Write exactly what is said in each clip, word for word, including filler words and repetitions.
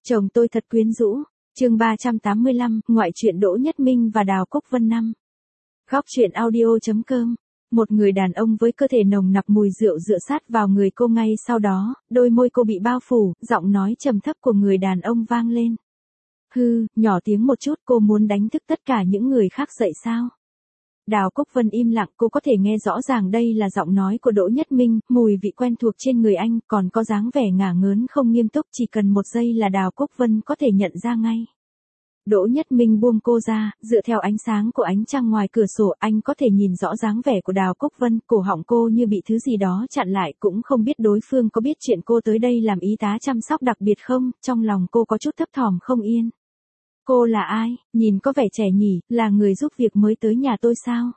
Chồng tôi thật quyến rũ. Chương ba trăm tám mươi lăm, ngoại truyện Đỗ Nhất Minh và Đào Cúc Vân năm. Góc truyện audio chấm com. Một người đàn ông với cơ thể nồng nặc mùi rượu dựa sát vào người cô ngay sau đó, đôi môi cô bị bao phủ, giọng nói trầm thấp của người đàn ông vang lên. Hư, nhỏ tiếng một chút, cô muốn đánh thức tất cả những người khác dậy sao? Đào Cúc Vân im lặng, cô có thể nghe rõ ràng đây là giọng nói của Đỗ Nhất Minh, mùi vị quen thuộc trên người anh, còn có dáng vẻ ngả ngớn không nghiêm túc, chỉ cần một giây là Đào Cúc Vân có thể nhận ra ngay. Đỗ Nhất Minh buông cô ra, dựa theo ánh sáng của ánh trăng ngoài cửa sổ, anh có thể nhìn rõ dáng vẻ của Đào Cúc Vân, cổ họng cô như bị thứ gì đó chặn lại, cũng không biết đối phương có biết chuyện cô tới đây làm y tá chăm sóc đặc biệt không, trong lòng cô có chút thấp thỏm không yên. Cô là ai, nhìn có vẻ trẻ nhỉ, là người giúp việc mới tới nhà tôi sao?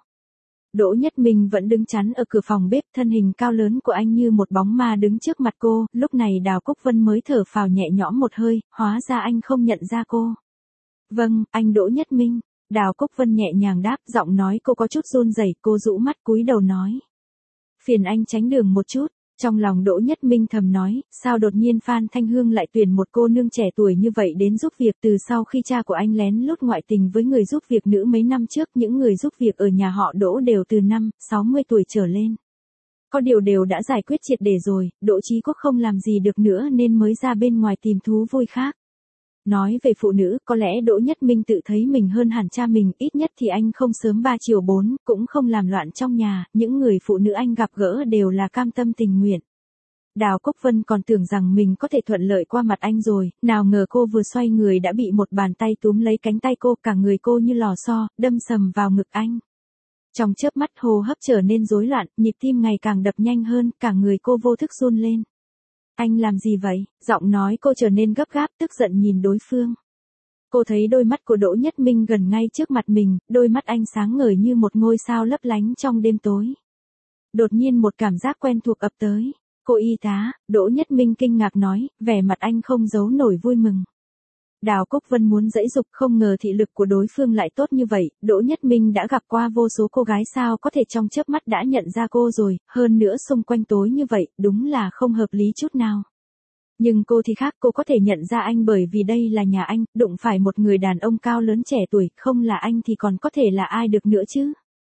Đỗ Nhất Minh vẫn đứng chắn ở cửa phòng bếp, thân hình cao lớn của anh như một bóng ma đứng trước mặt cô, lúc này Đào Cúc Vân mới thở phào nhẹ nhõm một hơi, hóa ra anh không nhận ra cô. Vâng, anh Đỗ Nhất Minh. Đào Cúc Vân nhẹ nhàng đáp, giọng nói cô có chút run rẩy, cô rũ mắt cúi đầu nói. Phiền anh tránh đường một chút. Trong lòng Đỗ Nhất Minh thầm nói, sao đột nhiên Phan Thanh Hương lại tuyển một cô nương trẻ tuổi như vậy đến giúp việc, từ sau khi cha của anh lén lút ngoại tình với người giúp việc nữ mấy năm trước, những người giúp việc ở nhà họ Đỗ đều từ năm, sáu mươi tuổi trở lên. Có điều đều đã giải quyết triệt để rồi, Đỗ Chí Quốc không làm gì được nữa nên mới ra bên ngoài tìm thú vui khác. Nói về phụ nữ, có lẽ Đỗ Nhất Minh tự thấy mình hơn hẳn cha mình, ít nhất thì anh không sớm ba chiều bốn, cũng không làm loạn trong nhà, những người phụ nữ anh gặp gỡ đều là cam tâm tình nguyện. Đào Cúc Vân còn tưởng rằng mình có thể thuận lợi qua mặt anh rồi, nào ngờ cô vừa xoay người đã bị một bàn tay túm lấy cánh tay cô, cả người cô như lò xo, đâm sầm vào ngực anh. Trong chớp mắt hô hấp trở nên rối loạn, nhịp tim ngày càng đập nhanh hơn, cả người cô vô thức run lên. Anh làm gì vậy? Giọng nói cô trở nên gấp gáp, tức giận nhìn đối phương. Cô thấy đôi mắt của Đỗ Nhất Minh gần ngay trước mặt mình, đôi mắt anh sáng ngời như một ngôi sao lấp lánh trong đêm tối. Đột nhiên một cảm giác quen thuộc ập tới. Cô y tá, Đỗ Nhất Minh kinh ngạc nói, vẻ mặt anh không giấu nổi vui mừng. Đào Cúc Vân muốn giãy giục, không ngờ thị lực của đối phương lại tốt như vậy, Đỗ Nhất Minh đã gặp qua vô số cô gái sao có thể trong chớp mắt đã nhận ra cô rồi, hơn nữa xung quanh tối như vậy, đúng là không hợp lý chút nào. Nhưng cô thì khác, cô có thể nhận ra anh bởi vì đây là nhà anh, đụng phải một người đàn ông cao lớn trẻ tuổi, không là anh thì còn có thể là ai được nữa chứ?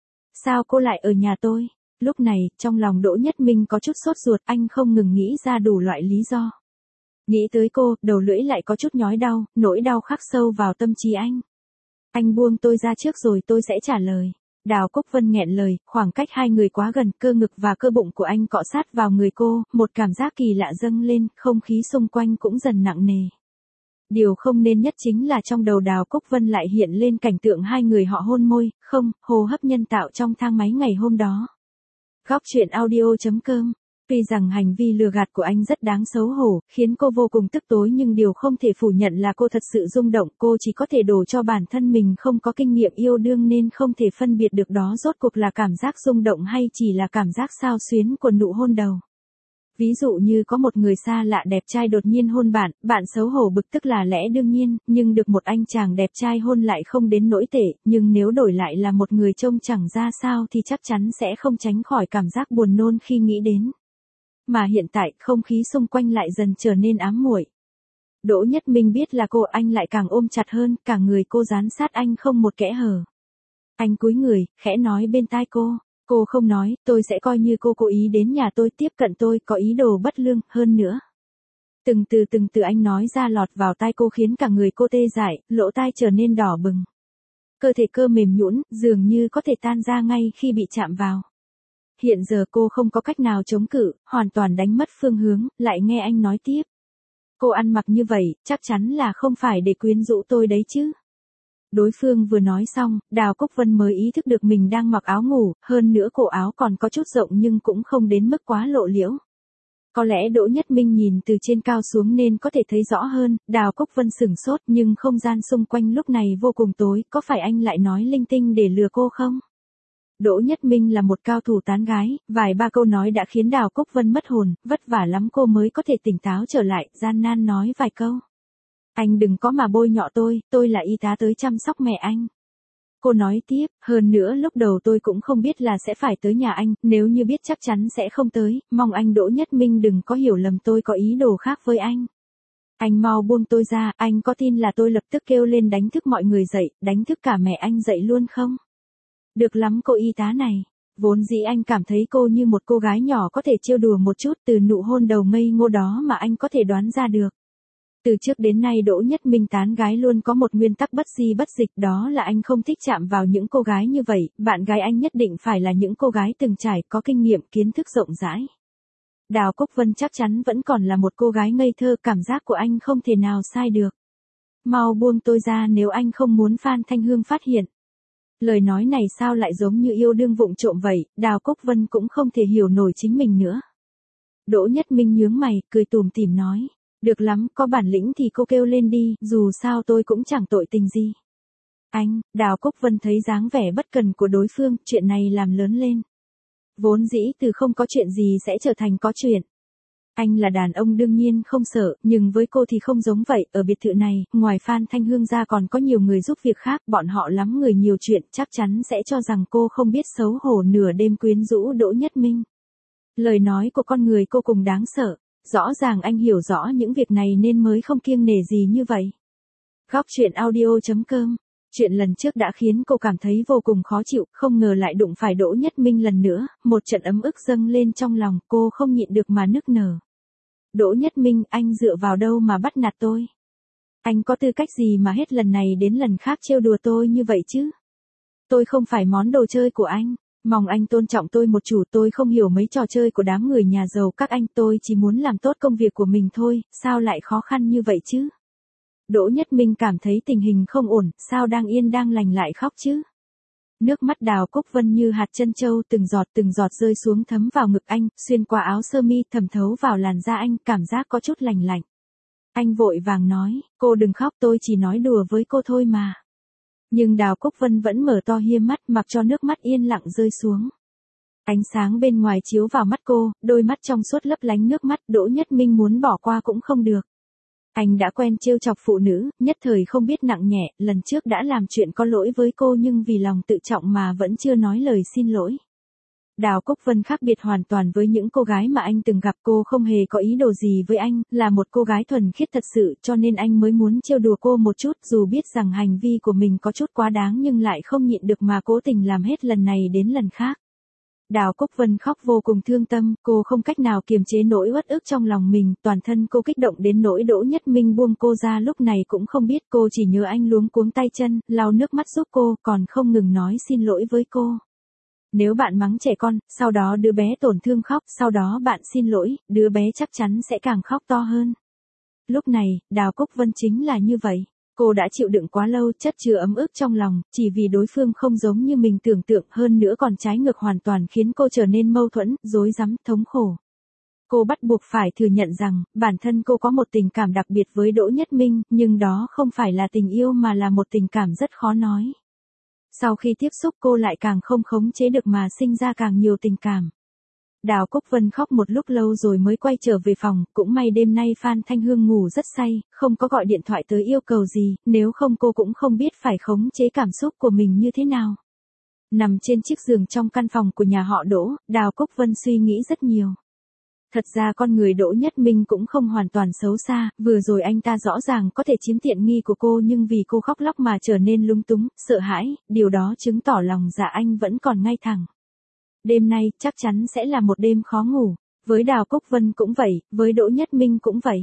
Sao cô lại ở nhà tôi? Lúc này, trong lòng Đỗ Nhất Minh có chút sốt ruột, anh không ngừng nghĩ ra đủ loại lý do. Nghĩ tới cô, đầu lưỡi lại có chút nhói đau, nỗi đau khắc sâu vào tâm trí anh. Anh buông tôi ra trước rồi tôi sẽ trả lời. Đào Cúc Vân nghẹn lời, khoảng cách hai người quá gần, cơ ngực và cơ bụng của anh cọ sát vào người cô, một cảm giác kỳ lạ dâng lên, không khí xung quanh cũng dần nặng nề. Điều không nên nhất chính là trong đầu Đào Cúc Vân lại hiện lên cảnh tượng hai người họ hôn môi, không, hô hấp nhân tạo trong thang máy ngày hôm đó. Góc truyện audio chấm com. Tuy rằng hành vi lừa gạt của anh rất đáng xấu hổ, khiến cô vô cùng tức tối nhưng điều không thể phủ nhận là cô thật sự rung động, cô chỉ có thể đổ cho bản thân mình không có kinh nghiệm yêu đương nên không thể phân biệt được đó rốt cuộc là cảm giác rung động hay chỉ là cảm giác xao xuyến của nụ hôn đầu. Ví dụ như có một người xa lạ đẹp trai đột nhiên hôn bạn, bạn xấu hổ bực tức là lẽ đương nhiên, nhưng được một anh chàng đẹp trai hôn lại không đến nỗi tệ, nhưng nếu đổi lại là một người trông chẳng ra sao thì chắc chắn sẽ không tránh khỏi cảm giác buồn nôn khi nghĩ đến. Mà hiện tại, không khí xung quanh lại dần trở nên ám muội. Đỗ Nhất Minh biết là cô, anh lại càng ôm chặt hơn, cả người cô dán sát anh không một kẽ hở. Anh cúi người, khẽ nói bên tai cô. Cô không nói, tôi sẽ coi như cô cố ý đến nhà tôi tiếp cận tôi, có ý đồ bất lương, hơn nữa. Từng từ từng từ anh nói ra lọt vào tai cô khiến cả người cô tê dại, lỗ tai trở nên đỏ bừng. Cơ thể cơ mềm nhũn, dường như có thể tan ra ngay khi bị chạm vào. Hiện giờ cô không có cách nào chống cự, hoàn toàn đánh mất phương hướng, lại nghe anh nói tiếp. Cô ăn mặc như vậy, chắc chắn là không phải để quyến rũ tôi đấy chứ. Đối phương vừa nói xong, Đào Cúc Vân mới ý thức được mình đang mặc áo ngủ, hơn nữa cổ áo còn có chút rộng nhưng cũng không đến mức quá lộ liễu. Có lẽ Đỗ Nhất Minh nhìn từ trên cao xuống nên có thể thấy rõ hơn, Đào Cúc Vân sửng sốt nhưng không gian xung quanh lúc này vô cùng tối, có phải anh lại nói linh tinh để lừa cô không? Đỗ Nhất Minh là một cao thủ tán gái, vài ba câu nói đã khiến Đào Cúc Vân mất hồn, vất vả lắm cô mới có thể tỉnh táo trở lại, gian nan nói vài câu. Anh đừng có mà bôi nhọ tôi, tôi là y tá tới chăm sóc mẹ anh. Cô nói tiếp, hơn nữa lúc đầu tôi cũng không biết là sẽ phải tới nhà anh, nếu như biết chắc chắn sẽ không tới, mong anh Đỗ Nhất Minh đừng có hiểu lầm tôi có ý đồ khác với anh. Anh mau buông tôi ra, anh có tin là tôi lập tức kêu lên đánh thức mọi người dậy, đánh thức cả mẹ anh dậy luôn không? Được lắm cô y tá này. Vốn dĩ anh cảm thấy cô như một cô gái nhỏ có thể trêu đùa một chút, từ nụ hôn đầu ngây ngô đó mà anh có thể đoán ra được. Từ trước đến nay Đỗ Nhất Minh tán gái luôn có một nguyên tắc bất di bất dịch, đó là anh không thích chạm vào những cô gái như vậy, bạn gái anh nhất định phải là những cô gái từng trải, có kinh nghiệm, kiến thức rộng rãi. Đào Cốc Vân chắc chắn vẫn còn là một cô gái ngây thơ, cảm giác của anh không thể nào sai được. Mau buông tôi ra nếu anh không muốn Phan Thanh Hương phát hiện. Lời nói này sao lại giống như yêu đương vụng trộm vậy, Đào Cốc Vân cũng không thể hiểu nổi chính mình nữa. Đỗ Nhất Minh nhướng mày, cười tủm tỉm nói. Được lắm, có bản lĩnh thì cô kêu lên đi, dù sao tôi cũng chẳng tội tình gì. Anh, Đào Cốc Vân thấy dáng vẻ bất cần của đối phương, chuyện này làm lớn lên. Vốn dĩ từ không có chuyện gì sẽ trở thành có chuyện. Anh là đàn ông đương nhiên không sợ, nhưng với cô thì không giống vậy, ở biệt thự này, ngoài Phan Thanh Hương ra còn có nhiều người giúp việc khác, bọn họ lắm người nhiều chuyện, chắc chắn sẽ cho rằng cô không biết xấu hổ nửa đêm quyến rũ Đỗ Nhất Minh. Lời nói của con người cô cùng đáng sợ, rõ ràng anh hiểu rõ những việc này nên mới không kiêng nể gì như vậy. Góc truyện audio chấm com. Chuyện lần trước đã khiến cô cảm thấy vô cùng khó chịu, không ngờ lại đụng phải Đỗ Nhất Minh lần nữa, một trận ấm ức dâng lên trong lòng, cô không nhịn được mà nức nở. Đỗ Nhất Minh, anh dựa vào đâu mà bắt nạt tôi? Anh có tư cách gì mà hết lần này đến lần khác trêu đùa tôi như vậy chứ? Tôi không phải món đồ chơi của anh, mong anh tôn trọng tôi một chút, tôi không hiểu mấy trò chơi của đám người nhà giàu các anh, tôi chỉ muốn làm tốt công việc của mình thôi, sao lại khó khăn như vậy chứ? Đỗ Nhất Minh cảm thấy tình hình không ổn, sao đang yên đang lành lại khóc chứ? Nước mắt Đào Cốc Vân như hạt trân châu từng giọt từng giọt rơi xuống thấm vào ngực anh, xuyên qua áo sơ mi thẩm thấu vào làn da anh, cảm giác có chút lành lạnh. Anh vội vàng nói, cô đừng khóc, tôi chỉ nói đùa với cô thôi mà. Nhưng Đào Cốc Vân vẫn mở to hiêm mắt mặc cho nước mắt yên lặng rơi xuống. Ánh sáng bên ngoài chiếu vào mắt cô, đôi mắt trong suốt lấp lánh nước mắt, Đỗ Nhất Minh muốn bỏ qua cũng không được. Anh đã quen trêu chọc phụ nữ, nhất thời không biết nặng nhẹ, lần trước đã làm chuyện có lỗi với cô nhưng vì lòng tự trọng mà vẫn chưa nói lời xin lỗi. Đào Cốc Vân khác biệt hoàn toàn với những cô gái mà anh từng gặp, cô không hề có ý đồ gì với anh, là một cô gái thuần khiết thật sự, cho nên anh mới muốn trêu đùa cô một chút, dù biết rằng hành vi của mình có chút quá đáng nhưng lại không nhịn được mà cố tình làm hết lần này đến lần khác. Đào Cốc Vân khóc vô cùng thương tâm, cô không cách nào kiềm chế nỗi uất ức trong lòng mình, toàn thân cô kích động đến nỗi Đỗ Nhất Minh buông cô ra lúc này cũng không biết, cô chỉ nhớ anh luống cuống tay chân, lau nước mắt giúp cô, còn không ngừng nói xin lỗi với cô. Nếu bạn mắng trẻ con, sau đó đứa bé tổn thương khóc, sau đó bạn xin lỗi, đứa bé chắc chắn sẽ càng khóc to hơn. Lúc này, Đào Cốc Vân chính là như vậy. Cô đã chịu đựng quá lâu, chất chứa ấm ức trong lòng, chỉ vì đối phương không giống như mình tưởng tượng, hơn nữa còn trái ngược hoàn toàn khiến cô trở nên mâu thuẫn, rối rắm, thống khổ. Cô bắt buộc phải thừa nhận rằng, bản thân cô có một tình cảm đặc biệt với Đỗ Nhất Minh, nhưng đó không phải là tình yêu mà là một tình cảm rất khó nói. Sau khi tiếp xúc cô lại càng không khống chế được mà sinh ra càng nhiều tình cảm. Đào Cốc Vân khóc một lúc lâu rồi mới quay trở về phòng, cũng may đêm nay Phan Thanh Hương ngủ rất say, không có gọi điện thoại tới yêu cầu gì, nếu không cô cũng không biết phải khống chế cảm xúc của mình như thế nào. Nằm trên chiếc giường trong căn phòng của nhà họ Đỗ, Đào Cốc Vân suy nghĩ rất nhiều. Thật ra con người Đỗ Nhất Minh cũng không hoàn toàn xấu xa, vừa rồi anh ta rõ ràng có thể chiếm tiện nghi của cô nhưng vì cô khóc lóc mà trở nên lúng túng, sợ hãi, điều đó chứng tỏ lòng dạ anh vẫn còn ngay thẳng. Đêm nay chắc chắn sẽ là một đêm khó ngủ, với Đào Cốc Vân cũng vậy, với Đỗ Nhất Minh cũng vậy.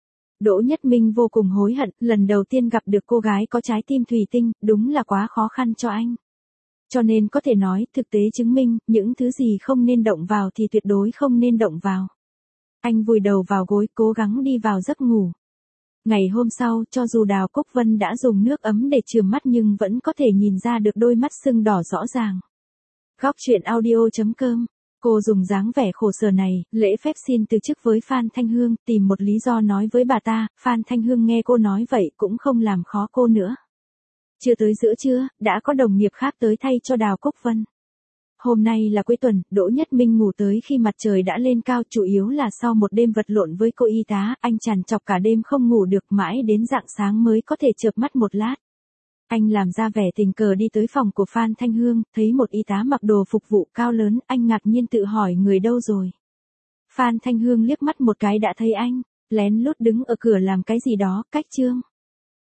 Đỗ Nhất Minh vô cùng hối hận, lần đầu tiên gặp được cô gái có trái tim thủy tinh, đúng là quá khó khăn cho anh. Cho nên có thể nói, thực tế chứng minh, những thứ gì không nên động vào thì tuyệt đối không nên động vào. Anh vùi đầu vào gối, cố gắng đi vào giấc ngủ. Ngày hôm sau, cho dù Đào Cốc Vân đã dùng nước ấm để chườm mắt nhưng vẫn có thể nhìn ra được đôi mắt sưng đỏ rõ ràng. Góc truyện audio chấm com. Cô dùng dáng vẻ khổ sở này, lễ phép xin từ chức với Phan Thanh Hương, tìm một lý do nói với bà ta, Phan Thanh Hương nghe cô nói vậy cũng không làm khó cô nữa. Chưa tới giữa trưa, đã có đồng nghiệp khác tới thay cho Đào Cốc Vân. Hôm nay là cuối tuần, Đỗ Nhất Minh ngủ tới khi mặt trời đã lên cao, chủ yếu là sau một đêm vật lộn với cô y tá, anh trằn trọc cả đêm không ngủ được, mãi đến rạng sáng mới có thể chợp mắt một lát. Anh làm ra vẻ tình cờ đi tới phòng của Phan Thanh Hương, thấy một y tá mặc đồ phục vụ cao lớn, anh ngạc nhiên tự hỏi người đâu rồi. Phan Thanh Hương liếc mắt một cái đã thấy anh. Lén lút đứng ở cửa làm cái gì đó, cách Trương